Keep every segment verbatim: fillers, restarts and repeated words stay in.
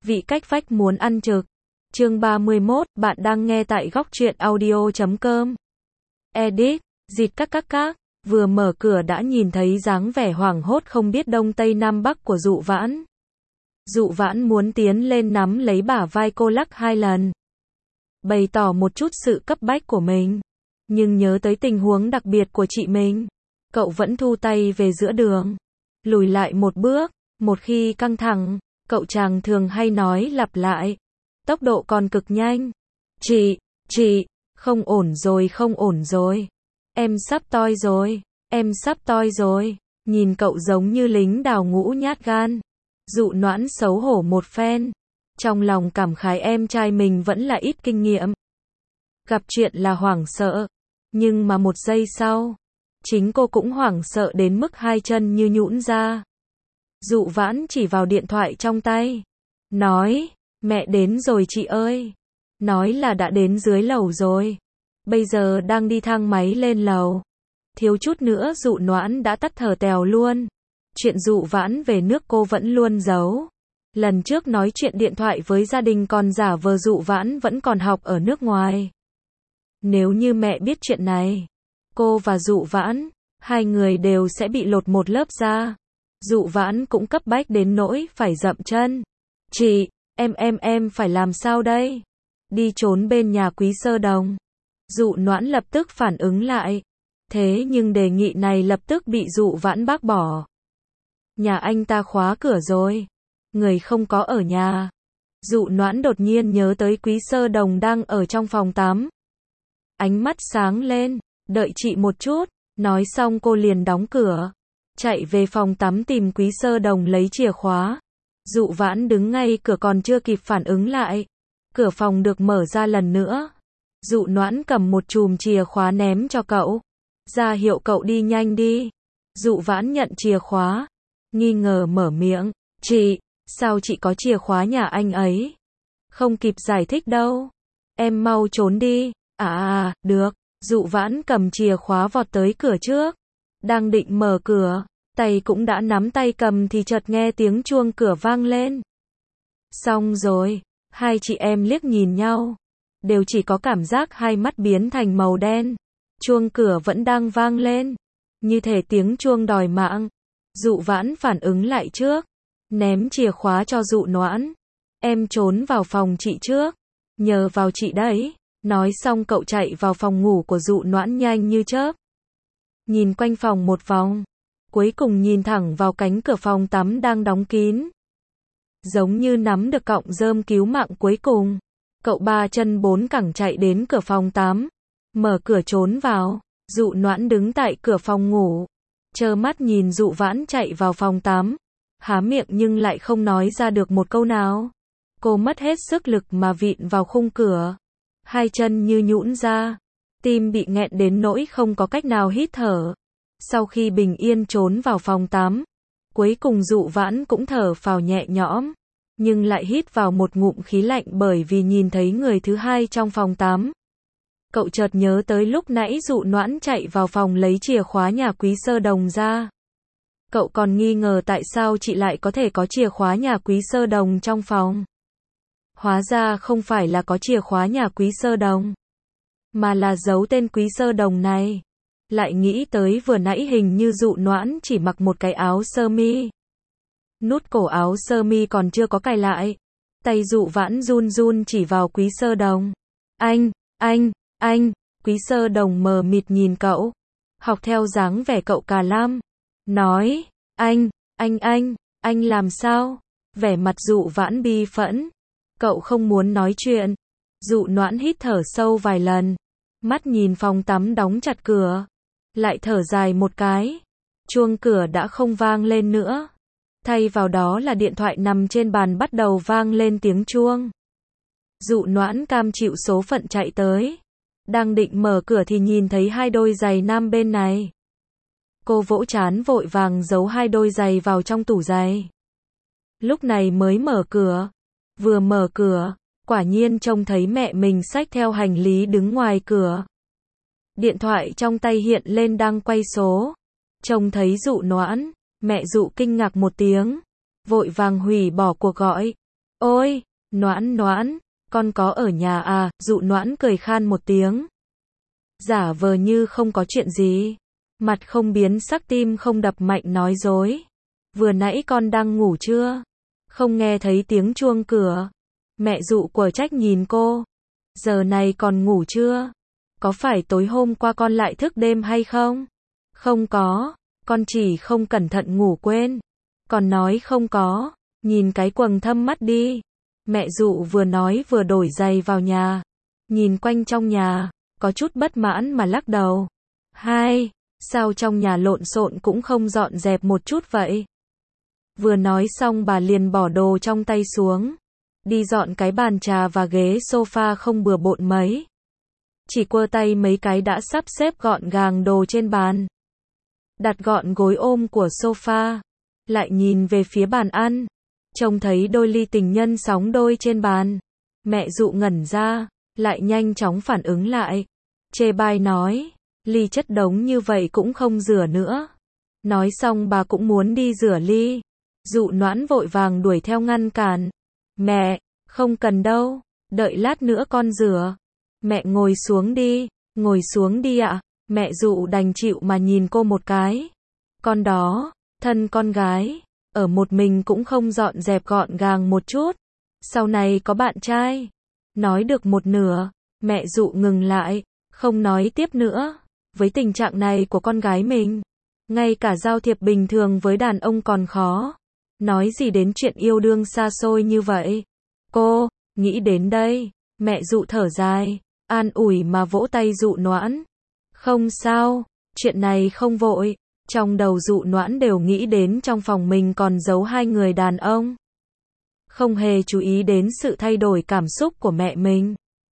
Vị cách vách muốn ăn trực. Chương ba mươi mốt, bạn đang nghe tại góc truyện audio chấm com. Edit, dịt các các các, vừa mở cửa đã nhìn thấy dáng vẻ hoảng hốt không biết đông tây nam bắc của Dụ Vãn. Dụ Vãn muốn tiến lên nắm lấy bả vai cô lắc hai lần, bày tỏ một chút sự cấp bách của mình, nhưng nhớ tới tình huống đặc biệt của chị mình, cậu vẫn thu tay về giữa đường, lùi lại một bước. Một khi căng thẳng, cậu chàng thường hay nói lặp lại, tốc độ còn cực nhanh. Chị, chị, không ổn rồi, không ổn rồi. Em sắp toi rồi, em sắp toi rồi. Nhìn cậu giống như lính đào ngũ nhát gan. Dụ Noãn xấu hổ một phen. Trong lòng cảm khái em trai mình vẫn là ít kinh nghiệm. Gặp chuyện là hoảng sợ. Nhưng mà một giây sau, chính cô cũng hoảng sợ đến mức hai chân như nhũn ra. Dụ Vãn chỉ vào điện thoại trong tay, nói, mẹ đến rồi chị ơi. Nói là đã đến dưới lầu rồi. Bây giờ đang đi thang máy lên lầu. Thiếu chút nữa Dụ Noãn đã tắt thở tèo luôn. Chuyện Dụ Vãn về nước cô vẫn luôn giấu. Lần trước nói chuyện điện thoại với gia đình còn giả vờ Dụ Vãn vẫn còn học ở nước ngoài. Nếu như mẹ biết chuyện này, cô và Dụ Vãn, hai người đều sẽ bị lột một lớp da. Dụ Vãn cũng cấp bách đến nỗi phải dậm chân. Chị, em em em phải làm sao đây? Đi trốn bên nhà Quý Sơ Đồng. Dụ Noãn lập tức phản ứng lại. Thế nhưng đề nghị này lập tức bị Dụ Vãn bác bỏ. Nhà anh ta khóa cửa rồi. Người không có ở nhà. Dụ Noãn đột nhiên nhớ tới Quý Sơ Đồng đang ở trong phòng tắm. Ánh mắt sáng lên. Đợi chị một chút. Nói xong cô liền đóng cửa. Chạy về phòng tắm tìm Quý Sơ Đồng lấy chìa khóa. Dụ Vãn đứng ngay cửa còn chưa kịp phản ứng lại. Cửa phòng được mở ra lần nữa. Dụ Noãn cầm một chùm chìa khóa ném cho cậu. Ra hiệu cậu đi nhanh đi. Dụ Vãn nhận chìa khóa. Nghi ngờ mở miệng. Chị, sao chị có chìa khóa nhà anh ấy? Không kịp giải thích đâu. Em mau trốn đi. À à, được. Dụ Vãn cầm chìa khóa vọt tới cửa trước. Đang định mở cửa, tay cũng đã nắm tay cầm thì chợt nghe tiếng chuông cửa vang lên. Xong rồi, hai chị em liếc nhìn nhau, đều chỉ có cảm giác hai mắt biến thành màu đen. Chuông cửa vẫn đang vang lên, như thể tiếng chuông đòi mạng. Dụ Vãn phản ứng lại trước, ném chìa khóa cho Dụ Noãn. Em trốn vào phòng chị trước, nhờ vào chị đấy. Nói xong cậu chạy vào phòng ngủ của Dụ Noãn nhanh như chớp. Nhìn quanh phòng một vòng, cuối cùng nhìn thẳng vào cánh cửa phòng tắm đang đóng kín. Giống như nắm được cọng rơm cứu mạng cuối cùng, cậu ba chân bốn cẳng chạy đến cửa phòng tắm, mở cửa trốn vào. Dụ Noãn đứng tại cửa phòng ngủ, trơ mắt nhìn Dụ Vãn chạy vào phòng tắm, há miệng nhưng lại không nói ra được một câu nào. Cô mất hết sức lực mà vịn vào khung cửa, hai chân như nhũn ra. Tim bị nghẹn đến nỗi không có cách nào hít thở. Sau khi bình yên trốn vào phòng tắm, cuối cùng Dụ Vãn cũng thở phào nhẹ nhõm, nhưng lại hít vào một ngụm khí lạnh bởi vì nhìn thấy người thứ hai trong phòng tắm. Cậu chợt nhớ tới lúc nãy Dụ Noãn chạy vào phòng lấy chìa khóa nhà Quý Sơ Đồng ra. Cậu còn nghi ngờ tại sao chị lại có thể có chìa khóa nhà Quý Sơ Đồng trong phòng. Hóa ra không phải là có chìa khóa nhà Quý Sơ Đồng, mà là giấu tên Quý Sơ Đồng này. Lại nghĩ tới vừa nãy hình như Dụ Noãn chỉ mặc một cái áo sơ mi. Nút cổ áo sơ mi còn chưa có cài lại. Tay Dụ Vãn run run chỉ vào Quý Sơ Đồng. Anh, anh, anh. Quý Sơ Đồng mờ mịt nhìn cậu, học theo dáng vẻ cậu cà lam. Nói, anh, anh anh, anh làm sao? Vẻ mặt Dụ Vãn bi phẫn. Cậu không muốn nói chuyện. Dụ Noãn hít thở sâu vài lần. Mắt nhìn phòng tắm đóng chặt cửa. Lại thở dài một cái. Chuông cửa đã không vang lên nữa. Thay vào đó là điện thoại nằm trên bàn bắt đầu vang lên tiếng chuông. Dụ Noãn cam chịu số phận chạy tới. Đang định mở cửa thì nhìn thấy hai đôi giày nam bên này. Cô vỗ trán vội vàng giấu hai đôi giày vào trong tủ giày. Lúc này mới mở cửa. Vừa mở cửa, quả nhiên trông thấy mẹ mình xách theo hành lý đứng ngoài cửa. Điện thoại trong tay hiện lên đang quay số. Trông thấy Dụ Noãn, mẹ Dụ kinh ngạc một tiếng, vội vàng hủy bỏ cuộc gọi. Ôi, Noãn Noãn, con có ở nhà à, Dụ Noãn cười khan một tiếng. Giả vờ như không có chuyện gì. Mặt không biến sắc tim không đập mạnh nói dối. Vừa nãy con đang ngủ chưa? Không nghe thấy tiếng chuông cửa. Mẹ Dụ quở trách nhìn cô. Giờ này còn ngủ chưa? Có phải tối hôm qua con lại thức đêm hay không? Không có, con chỉ không cẩn thận ngủ quên. Còn nói không có, nhìn cái quầng thâm mắt đi. Mẹ Dụ vừa nói vừa đổi giày vào nhà. Nhìn quanh trong nhà, có chút bất mãn mà lắc đầu. Hai, sao trong nhà lộn xộn cũng không dọn dẹp một chút vậy? Vừa nói xong bà liền bỏ đồ trong tay xuống. Đi dọn cái bàn trà và ghế sofa không bừa bộn mấy. Chỉ quơ tay mấy cái đã sắp xếp gọn gàng đồ trên bàn. Đặt gọn gối ôm của sofa. Lại nhìn về phía bàn ăn. Trông thấy đôi ly tình nhân sóng đôi trên bàn. Mẹ Dụ ngẩn ra, lại nhanh chóng phản ứng lại. Chê bai nói, ly chất đống như vậy cũng không rửa nữa. Nói xong bà cũng muốn đi rửa ly. Dụ Noãn vội vàng đuổi theo ngăn cản. Mẹ, không cần đâu, đợi lát nữa con rửa. Mẹ ngồi xuống đi, ngồi xuống đi ạ. Mẹ Dụ đành chịu mà nhìn cô một cái. Con đó, thân con gái, ở một mình cũng không dọn dẹp gọn gàng một chút. Sau này có bạn trai. Nói được một nửa, mẹ Dụ ngừng lại, không nói tiếp nữa. Với tình trạng này của con gái mình, ngay cả giao thiệp bình thường với đàn ông còn khó. Nói gì đến chuyện yêu đương xa xôi như vậy. Cô, nghĩ đến đây, mẹ Dụ thở dài, an ủi mà vỗ tay Dụ Noãn. Không sao, chuyện này không vội. Trong đầu Dụ Noãn đều nghĩ đến trong phòng mình còn giấu hai người đàn ông. Không hề chú ý đến sự thay đổi cảm xúc của mẹ mình.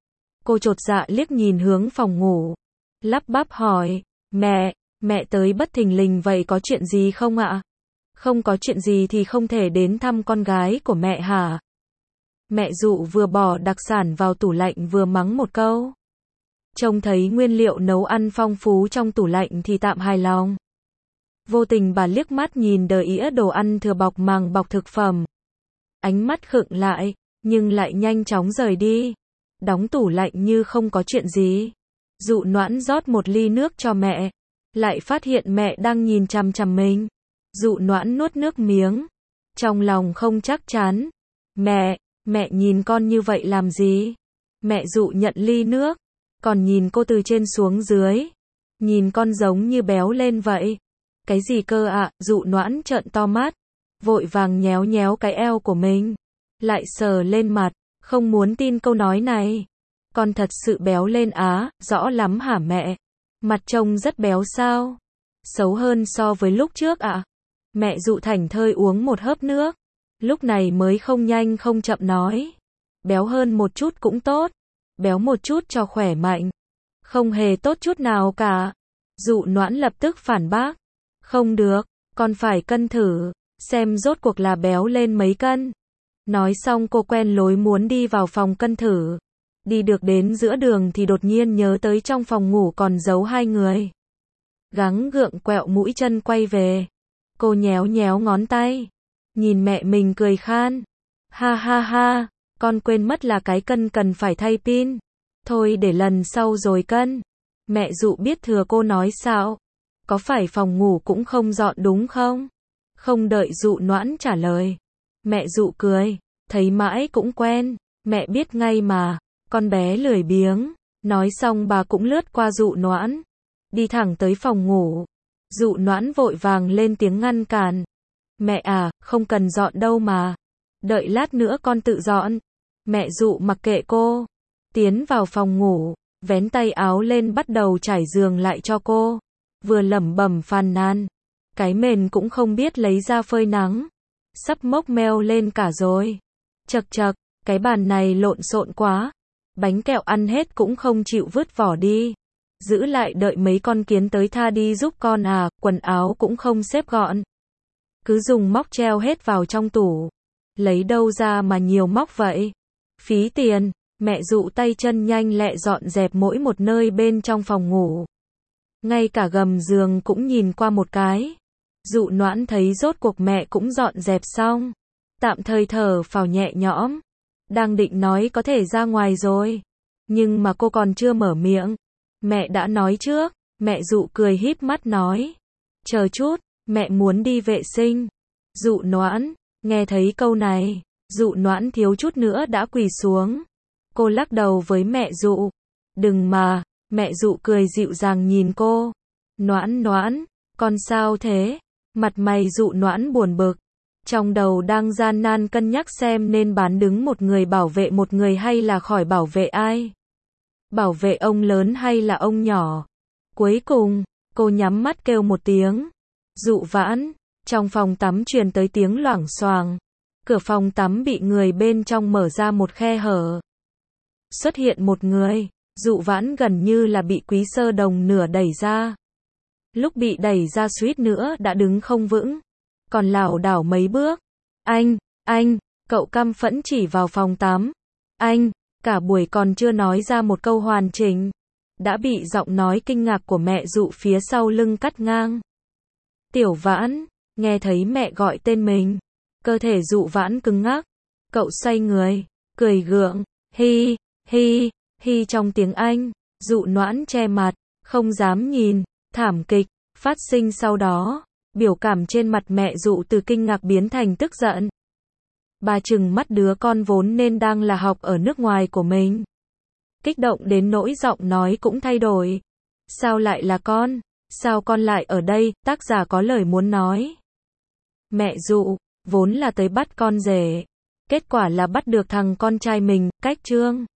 Cô chột dạ liếc nhìn hướng phòng ngủ. Lắp bắp hỏi, mẹ, mẹ tới bất thình lình vậy có chuyện gì không ạ? Không có chuyện gì thì không thể đến thăm con gái của mẹ hả? Mẹ Dụ vừa bỏ đặc sản vào tủ lạnh vừa mắng một câu. Trông thấy nguyên liệu nấu ăn phong phú trong tủ lạnh thì tạm hài lòng. Vô tình bà liếc mắt nhìn đờ ĩa đồ ăn thừa bọc màng bọc thực phẩm. Ánh mắt khựng lại, nhưng lại nhanh chóng rời đi. Đóng tủ lạnh như không có chuyện gì. Dụ Noãn rót một ly nước cho mẹ. Lại phát hiện mẹ đang nhìn chằm chằm mình. Dụ Noãn nuốt nước miếng. Trong lòng không chắc chắn. Mẹ, mẹ nhìn con như vậy làm gì? Mẹ Dụ nhận ly nước. Còn nhìn cô từ trên xuống dưới. Nhìn con giống như béo lên vậy. Cái gì cơ ạ? À? Dụ Noãn trợn to mắt. Vội vàng nhéo nhéo cái eo của mình. Lại sờ lên mặt. Không muốn tin câu nói này. Con thật sự béo lên á, rõ lắm hả mẹ? Mặt trông rất béo sao? Xấu hơn so với lúc trước ạ? À? Mẹ Dụ thảnh thơi uống một hớp nước. Lúc này mới không nhanh không chậm nói. Béo hơn một chút cũng tốt. Béo một chút cho khỏe mạnh. Không hề tốt chút nào cả. Dụ Noãn lập tức phản bác. Không được, con phải cân thử. Xem rốt cuộc là béo lên mấy cân. Nói xong cô quen lối muốn đi vào phòng cân thử. Đi được đến giữa đường thì đột nhiên nhớ tới trong phòng ngủ còn giấu hai người. Gắng gượng quẹo mũi chân quay về. Cô nhéo nhéo ngón tay. Nhìn mẹ mình cười khan. Ha ha ha, con quên mất là cái cân cần phải thay pin. Thôi để lần sau rồi cân. Mẹ Dụ biết thừa cô nói sao. Có phải phòng ngủ cũng không dọn đúng không? Không đợi Dụ Noãn trả lời. Mẹ Dụ cười. Thấy mãi cũng quen. Mẹ biết ngay mà. Con bé lười biếng. Nói xong bà cũng lướt qua Dụ Noãn. Đi thẳng tới phòng ngủ. Dụ Noãn vội vàng lên tiếng ngăn cản. Mẹ à, không cần dọn đâu mà. Đợi lát nữa con tự dọn. Mẹ Dụ mặc kệ cô. Tiến vào phòng ngủ. Vén tay áo lên bắt đầu trải giường lại cho cô. Vừa lẩm bẩm phàn nàn. Cái mền cũng không biết lấy ra phơi nắng. Sắp mốc meo lên cả rồi. Chật chật, cái bàn này lộn xộn quá. Bánh kẹo ăn hết cũng không chịu vứt vỏ đi. Giữ lại đợi mấy con kiến tới tha đi giúp con à, quần áo cũng không xếp gọn. Cứ dùng móc treo hết vào trong tủ. Lấy đâu ra mà nhiều móc vậy? Phí tiền. Mẹ Dụ tay chân nhanh lẹ dọn dẹp mỗi một nơi bên trong phòng ngủ. Ngay cả gầm giường cũng nhìn qua một cái. Dụ Noãn thấy rốt cuộc mẹ cũng dọn dẹp xong. tạm thời thở phào nhẹ nhõm, đang định nói có thể ra ngoài rồi. Nhưng mà cô còn chưa mở miệng, mẹ đã nói trước. Mẹ Dụ cười híp mắt nói, chờ chút, mẹ muốn đi vệ sinh. Dụ Noãn, nghe thấy câu này, Dụ Noãn thiếu chút nữa đã quỳ xuống. Cô lắc đầu với mẹ Dụ, đừng mà. Mẹ Dụ cười dịu dàng nhìn cô, Noãn Noãn, con sao thế? Mặt mày Dụ Noãn buồn bực, trong đầu đang gian nan cân nhắc xem nên bán đứng một người bảo vệ một người hay là khỏi bảo vệ ai. Bảo vệ ông lớn hay là ông nhỏ. Cuối cùng, cô nhắm mắt kêu một tiếng, Dụ Vãn. Trong phòng tắm truyền tới tiếng loảng xoảng. Cửa phòng tắm bị người bên trong mở ra một khe hở. Xuất hiện một người, Dụ Vãn gần như là bị Quý Sơ Đồng nửa đẩy ra. Lúc bị đẩy ra suýt nữa đã đứng không vững, còn lảo đảo mấy bước. Anh, anh, cậu căm phẫn chỉ vào phòng tắm. Anh, cả buổi còn chưa nói ra một câu hoàn chỉnh, đã bị giọng nói kinh ngạc của mẹ Dụ phía sau lưng cắt ngang. Tiểu Vãn, nghe thấy mẹ gọi tên mình, cơ thể Dụ Vãn cứng ngắc. Cậu xoay người, cười gượng, hi, hi, hi trong tiếng Anh. Dụ Noãn che mặt, không dám nhìn. Thảm kịch phát sinh sau đó, biểu cảm trên mặt mẹ Dụ từ kinh ngạc biến thành tức giận. Bà trừng mắt đứa con vốn nên đang là học ở nước ngoài của mình. Kích động đến nỗi giọng nói cũng thay đổi. Sao lại là con? Sao con lại ở đây? Tác giả có lời muốn nói. Mẹ Dụ, vốn là tới bắt con rể. Kết quả là bắt được thằng con trai mình, cách chương.